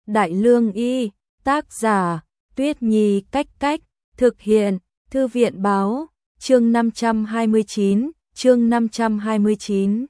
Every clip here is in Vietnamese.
Đại Lương Y, tác giả, Tuyết Nhi Cách Cách, thực hiện, Thư viện Báo, chương 529.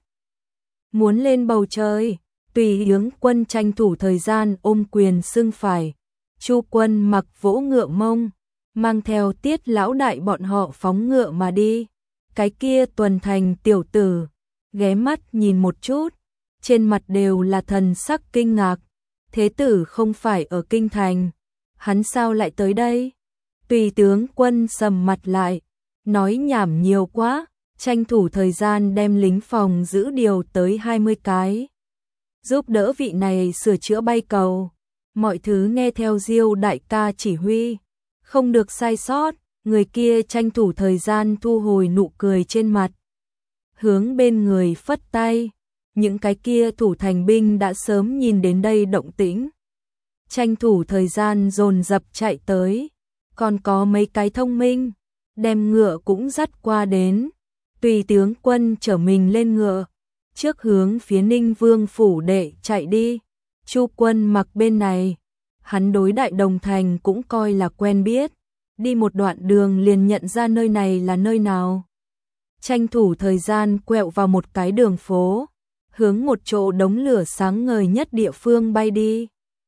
Muốn lên bầu trời, Tùy Hướng Quân tranh thủ thời gian ôm quyền xưng phải. Chu Quân mặc vỗ ngựa mông, mang theo Tiết lão đại bọn họ phóng ngựa mà đi. Cái kia Tuần Thành tiểu tử, ghé mắt nhìn một chút, trên mặt đều là thần sắc kinh ngạc. Thế tử không phải ở kinh thành, hắn sao lại tới đây? Tùy tướng quân sầm mặt lại, nói nhảm nhiều quá, tranh thủ thời gian đem lính phòng giữ điều tới 20 cái. Giúp đỡ vị này sửa chữa bay cầu, mọi thứ nghe theo Diêu đại ca chỉ huy, không được sai sót. Người kia tranh thủ thời gian thu hồi nụ cười trên mặt, hướng bên người phất tay. Những cái kia thủ thành binh đã sớm nhìn đến đây động tĩnh, tranh thủ thời gian dồn dập chạy tới. Còn có mấy cái thông minh, đem ngựa cũng dắt qua đến. Tùy tướng quân chở mình lên ngựa, trước hướng phía Ninh Vương phủ đệ chạy đi. Chu Quân mặc bên này, hắn đối Đại Đồng thành cũng coi là quen biết, đi một đoạn đường liền nhận ra nơi này là nơi nào. Tranh thủ thời gian quẹo vào một cái đường phố, hướng một chỗ đống lửa sáng ngời nhất địa phương bay đi.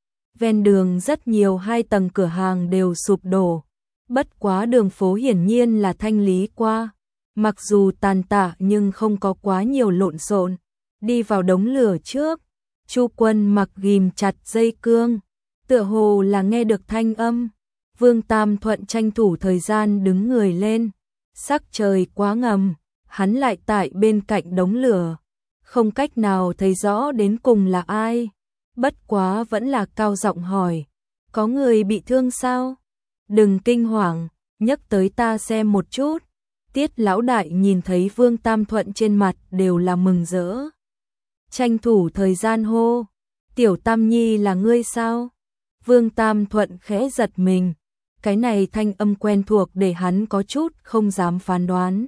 Ven đường rất nhiều 2 tầng cửa hàng đều sụp đổ, bất quá đường phố hiển nhiên là thanh lý qua, mặc dù tàn tạ nhưng không có quá nhiều lộn xộn. Đi vào đống lửa trước, Chu Quân mặc ghim chặt dây cương, tựa hồ là nghe được thanh âm. Vương Tam Thuận tranh thủ thời gian đứng người lên, sắc trời quá ngầm, hắn lại tại bên cạnh đống lửa, không cách nào thấy rõ đến cùng là ai. Bất quá vẫn là cao giọng hỏi, có người bị thương sao? Đừng kinh hoàng, nhấc tới ta xem một chút. Tiết lão đại nhìn thấy Vương Tam Thuận trên mặt đều là mừng rỡ, tranh thủ thời gian hô, Tiểu Tam Nhi là ngươi sao? Vương Tam Thuận khẽ giật mình, cái này thanh âm quen thuộc để hắn có chút không dám phán đoán.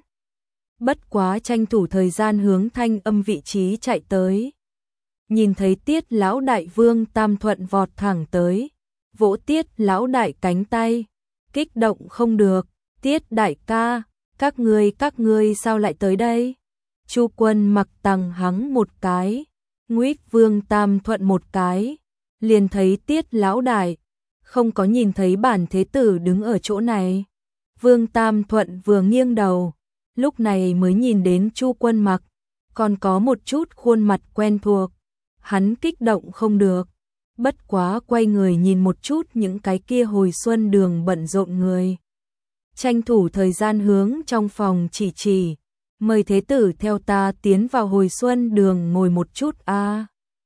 Bất quá tranh thủ thời gian hướng thanh âm vị trí chạy tới. Nhìn thấy Tiết lão đại, Vương Tam Thuận vọt thẳng tới, vỗ Tiết lão đại cánh tay, kích động không được, Tiết đại ca, các ngươi sao lại tới đây? Chu Quân mặc tằng hắng một cái, nguýt Vương Tam Thuận một cái, liền thấy Tiết lão đại, không có nhìn thấy bản thế tử đứng ở chỗ này. Vương Tam Thuận vừa nghiêng đầu, lúc này mới nhìn đến Chu Quân mặc, còn có một chút khuôn mặt quen thuộc. Hắn kích động không được, bất quá quay người nhìn một chút những cái kia hồi xuân đường bận rộn người. Tranh thủ thời gian hướng trong phòng chỉ, mời thế tử theo ta tiến vào hồi xuân đường ngồi một chút a.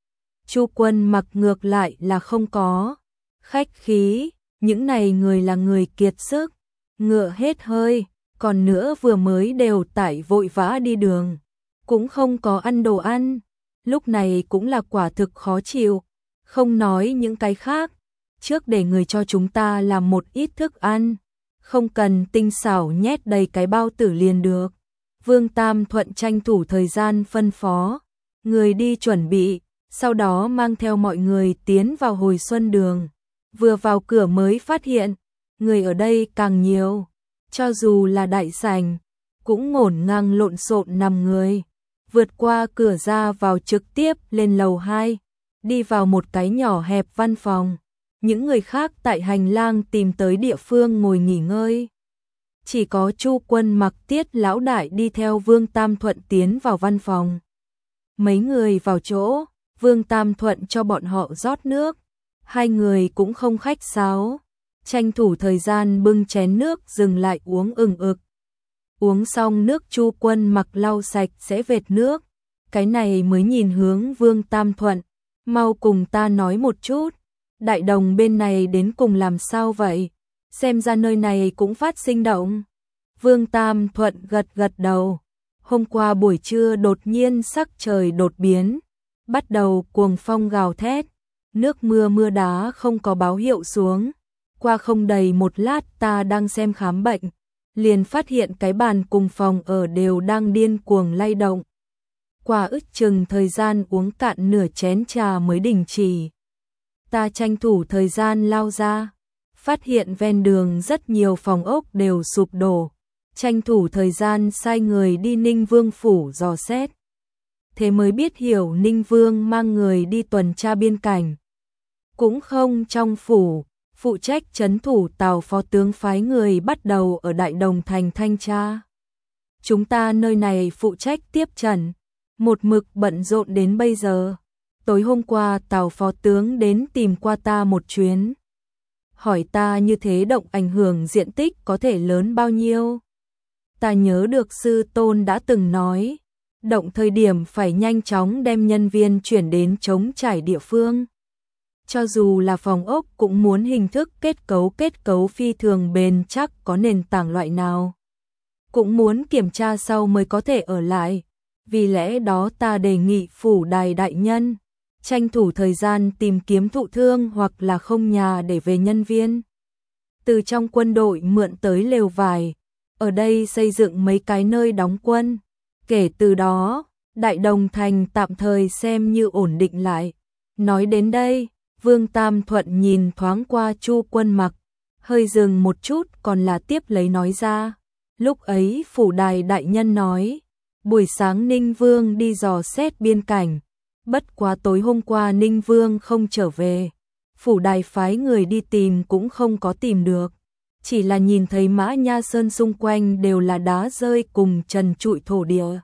Chu Quân mặc ngược lại là không có khách khí, những này người là người kiệt sức, ngựa hết hơi, còn nữa vừa mới đều tải vội vã đi đường, cũng không có ăn đồ ăn, lúc này cũng là quả thực khó chịu. Không nói những cái khác, trước để người cho chúng ta làm một ít thức ăn, không cần tinh xảo nhét đầy cái bao tử liền được. Vương Tam Thuận tranh thủ thời gian phân phó, người đi chuẩn bị, sau đó mang theo mọi người tiến vào hồi xuân đường. Vừa vào cửa mới phát hiện, người ở đây càng nhiều, cho dù là đại sảnh, cũng ngổn ngang lộn xộn nằm người. Vượt qua cửa ra vào trực tiếp lên lầu 2, đi vào một cái nhỏ hẹp văn phòng. Những người khác tại hành lang tìm tới địa phương ngồi nghỉ ngơi. Chỉ có Chu Quân mặc, Tiết lão đại đi theo Vương Tam Thuận tiến vào văn phòng. Mấy người vào chỗ, Vương Tam Thuận cho bọn họ rót nước. 2 người cũng không khách sáo, tranh thủ thời gian bưng chén nước dừng lại uống ừng ực. Uống xong nước, Chu Quân mặc lau sạch sẽ vệt nước, cái này mới nhìn hướng Vương Tam Thuận, mau cùng ta nói một chút, Đại Đồng bên này đến cùng làm sao vậy? Xem ra nơi này cũng phát sinh động. Vương Tam Thuận gật gật đầu. Hôm qua buổi trưa đột nhiên sắc trời đột biến, bắt đầu cuồng phong gào thét, nước mưa đá không có báo hiệu xuống. Qua không đầy một lát ta đang xem khám bệnh, liền phát hiện cái bàn cùng phòng ở đều đang điên cuồng lay động. Qua ước chừng thời gian uống cạn nửa chén trà mới đình chỉ. Ta tranh thủ thời gian lao ra, phát hiện ven đường rất nhiều phòng ốc đều sụp đổ, tranh thủ thời gian sai người đi Ninh Vương phủ dò xét. Thế mới biết hiểu Ninh Vương mang người đi tuần tra biên cảnh. Cũng không trong phủ, phụ trách trấn thủ Tào phó tướng phái người bắt đầu ở Đại Đồng thành thanh tra. Chúng ta nơi này phụ trách tiếp trần, một mực bận rộn đến bây giờ. Tối hôm qua Tào phó tướng đến tìm qua ta một chuyến. Hỏi ta như thế động ảnh hưởng diện tích có thể lớn bao nhiêu. Ta nhớ được sư tôn đã từng nói, động thời điểm phải nhanh chóng đem nhân viên chuyển đến trống trải địa phương. Cho dù là phòng ốc cũng muốn hình thức kết cấu phi thường bền chắc có nền tảng loại nào. Cũng muốn kiểm tra sau mới có thể ở lại. Vì lẽ đó ta đề nghị phủ đài đại nhân tranh thủ thời gian tìm kiếm thụ thương hoặc là không nhà để về nhân viên. Từ trong quân đội mượn tới lều vải, ở đây xây dựng mấy cái nơi đóng quân. Kể từ đó, Đại Đồng thành tạm thời xem như ổn định lại. Nói đến đây, Vương Tam Thuận nhìn thoáng qua Chu Quân Mặc, hơi dừng một chút còn là tiếp lấy nói ra. Lúc ấy phủ đài đại nhân nói, buổi sáng Ninh Vương đi dò xét biên cảnh, bất quá tối hôm qua Ninh Vương không trở về, phủ đài phái người đi tìm cũng không có tìm được, chỉ là nhìn thấy Mã Nha Sơn xung quanh đều là đá rơi cùng trần trụi thổ địa.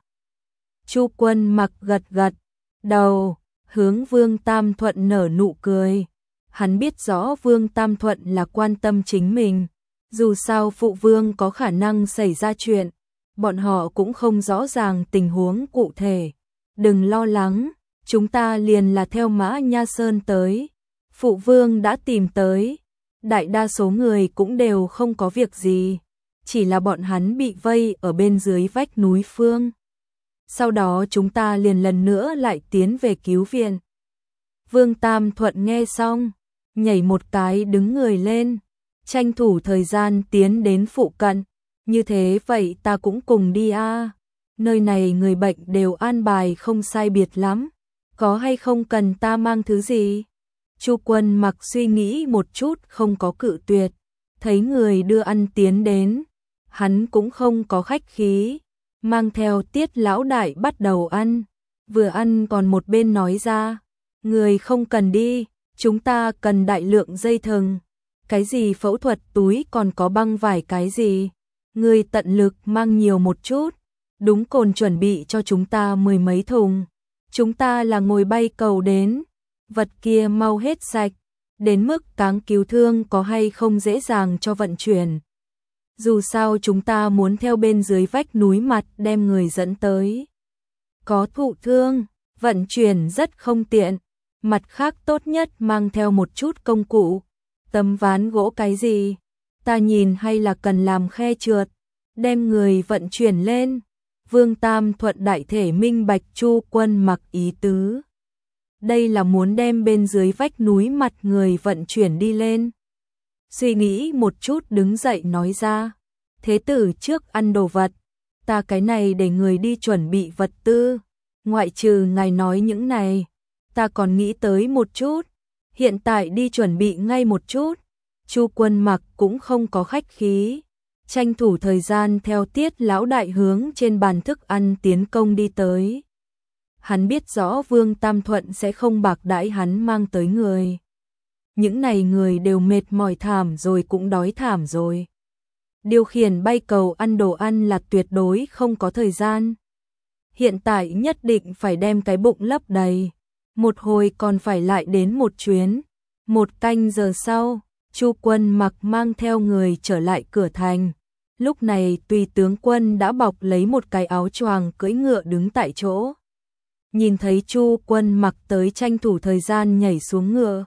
Chu Quân Mặc gật gật đầu, hướng Vương Tam Thuận nở nụ cười. Hắn biết rõ Vương Tam Thuận là quan tâm chính mình, dù sao phụ vương có khả năng xảy ra chuyện, bọn họ cũng không rõ ràng tình huống cụ thể. Đừng lo lắng, chúng ta liền là theo Mã Nha Sơn tới. Phụ vương đã tìm tới, đại đa số người cũng đều không có việc gì, chỉ là bọn hắn bị vây ở bên dưới vách núi phương. Sau đó chúng ta liền lần nữa lại tiến về cứu viện. Vương Tam Thuận nghe xong, nhảy một cái đứng người lên, tranh thủ thời gian tiến đến phụ cận. Như thế vậy ta cũng cùng đi a. Nơi này người bệnh đều an bài không sai biệt lắm, có hay không cần ta mang thứ gì? Chu Quân Mặc suy nghĩ một chút không có cự tuyệt, thấy người đưa ăn tiến đến, hắn cũng không có khách khí, mang theo Tiết lão đại bắt đầu ăn, vừa ăn còn một bên nói ra, người không cần đi, chúng ta cần đại lượng dây thừng, cái gì phẫu thuật túi còn có băng vải cái gì, người tận lực mang nhiều một chút, đúng cồn chuẩn bị cho chúng ta 10 mấy thùng, chúng ta là ngồi bay cầu đến, vật kia mau hết sạch, đến mức cáng cứu thương có hay không dễ dàng cho vận chuyển. Dù sao chúng ta muốn theo bên dưới vách núi mặt đem người dẫn tới. Có thụ thương, vận chuyển rất không tiện, mặt khác tốt nhất mang theo một chút công cụ, tấm ván gỗ cái gì, ta nhìn hay là cần làm khe trượt, đem người vận chuyển lên. Vương Tam Thuận đại thể minh bạch Chu Quân Mặc ý tứ. Đây là muốn đem bên dưới vách núi mặt người vận chuyển đi lên. Suy nghĩ một chút đứng dậy nói ra, thế tử trước ăn đồ vật, ta cái này để người đi chuẩn bị vật tư, ngoại trừ ngài nói những này, ta còn nghĩ tới một chút, hiện tại đi chuẩn bị ngay một chút. Chu Quân Mặc cũng không có khách khí, tranh thủ thời gian theo Tiết lão đại hướng trên bàn thức ăn tiến công đi tới. Hắn biết rõ Vương Tam Thuận sẽ không bạc đãi hắn mang tới người. Những này người đều mệt mỏi thảm rồi cũng đói thảm rồi. Điều khiển bay cầu ăn đồ ăn là tuyệt đối không có thời gian. Hiện tại nhất định phải đem cái bụng lấp đầy. Một hồi còn phải lại đến một chuyến. 1 canh giờ sau, Chu Quân Mặc mang theo người trở lại cửa thành. Lúc này tùy tướng quân đã bọc lấy một cái áo choàng cưỡi ngựa đứng tại chỗ. Nhìn thấy Chu Quân Mặc tới tranh thủ thời gian nhảy xuống ngựa.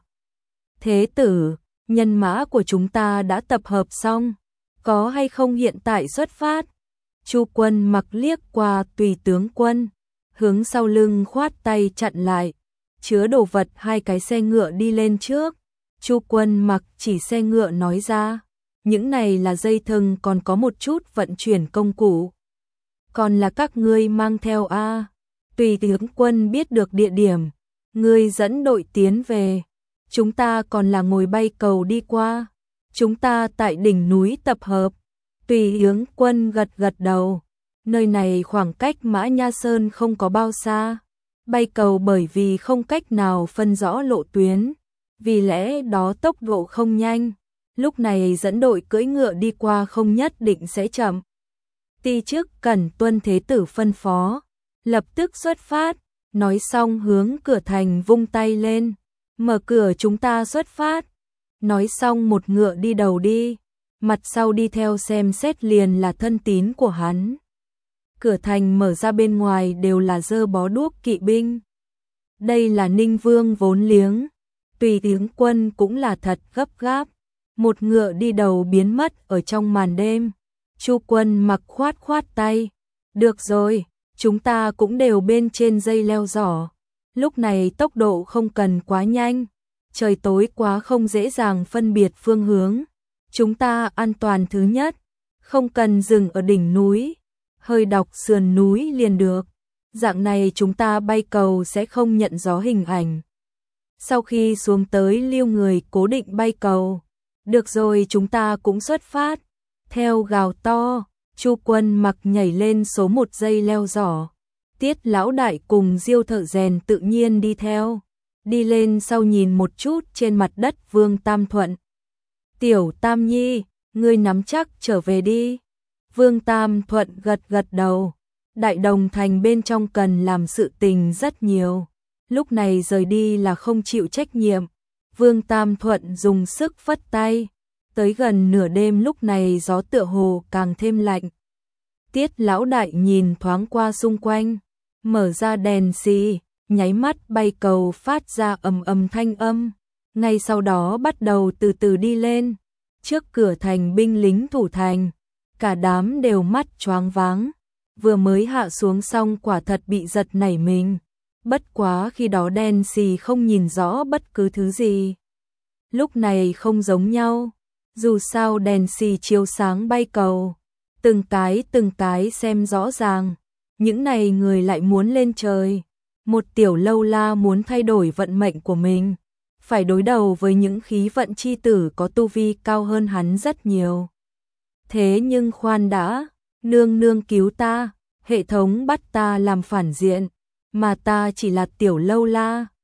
Thế tử, nhân mã của chúng ta đã tập hợp xong, có hay không hiện tại xuất phát? Chu Quân Mặc liếc qua tùy tướng quân, hướng sau lưng khoát tay chặn lại, chứa đồ vật 2 cái xe ngựa đi lên trước. Chu Quân Mặc chỉ xe ngựa nói ra, những này là dây thừng còn có một chút vận chuyển công cụ. Còn là các ngươi mang theo a. Tùy tướng quân biết được địa điểm, ngươi dẫn đội tiến về. chúng ta còn là ngồi bay cầu đi qua. Chúng ta tại đỉnh núi tập hợp. Tùy Yướng Quân gật gật đầu. Nơi này khoảng cách Mã Nha Sơn không có bao xa. Bay cầu bởi vì không cách nào phân rõ lộ tuyến, vì lẽ đó tốc độ không nhanh. Lúc này dẫn đội cưỡi ngựa đi qua không nhất định sẽ chậm. Ti chức cần tuân thế tử phân phó, lập tức xuất phát. Nói xong hướng cửa thành vung tay lên, mở cửa chúng ta xuất phát. Nói xong một ngựa đi đầu đi, mặt sau đi theo xem xét liền là thân tín của hắn. Cửa thành mở ra, bên ngoài đều là dơ bó đuốc kỵ binh. Đây là Ninh Vương vốn liếng. Tùy Yướng Quân cũng là thật gấp gáp. Một ngựa đi đầu biến mất ở trong màn đêm. Chu Quân Mặc khoát khoát tay. Được rồi, chúng ta cũng đều bên trên dây leo giỏ. Lúc này tốc độ không cần quá nhanh. Trời tối quá không dễ dàng phân biệt phương hướng. Chúng ta an toàn thứ nhất. Không cần dừng ở đỉnh núi. Hơi đọc sườn núi liền được. Dạng này chúng ta bay cầu sẽ không nhận gió hình ảnh. Sau khi xuống tới lưu người cố định bay cầu. Được rồi, chúng ta cũng xuất phát. Theo gào to, Chu Quân Mặc nhảy lên số 1 dây leo giỏ. Tiết lão đại cùng Diêu Thợ Rèn tự nhiên đi theo. Đi lên sau nhìn một chút trên mặt đất Vương Tam Thuận. Tiểu Tam Nhi, ngươi nắm chắc trở về đi. Vương Tam Thuận gật gật đầu. Đại Đồng thành bên trong cần làm sự tình rất nhiều. Lúc này rời đi là không chịu trách nhiệm. Vương Tam Thuận dùng sức phất tay. Tới gần nửa đêm lúc này gió tựa hồ càng thêm lạnh. Tiết lão đại nhìn thoáng qua xung quanh. Mở ra đèn xì, nháy mắt bay cầu phát ra ầm ầm thanh âm. Ngay sau đó bắt đầu từ từ đi lên. Trước cửa thành binh lính thủ thành. Cả đám đều mắt choáng váng. Vừa mới hạ xuống xong quả thật bị giật nảy mình. Bất quá khi đó đen xì không nhìn rõ bất cứ thứ gì. Lúc này không giống nhau. Dù sao đèn xì chiếu sáng bay cầu. Từng cái xem rõ ràng. Những này người lại muốn lên trời. Một tiểu lâu la muốn thay đổi vận mệnh của mình. Phải đối đầu với những khí vận chi tử có tu vi cao hơn hắn rất nhiều. Thế nhưng khoan đã, nương nương cứu ta, hệ thống bắt ta làm phản diện, mà ta chỉ là tiểu lâu la.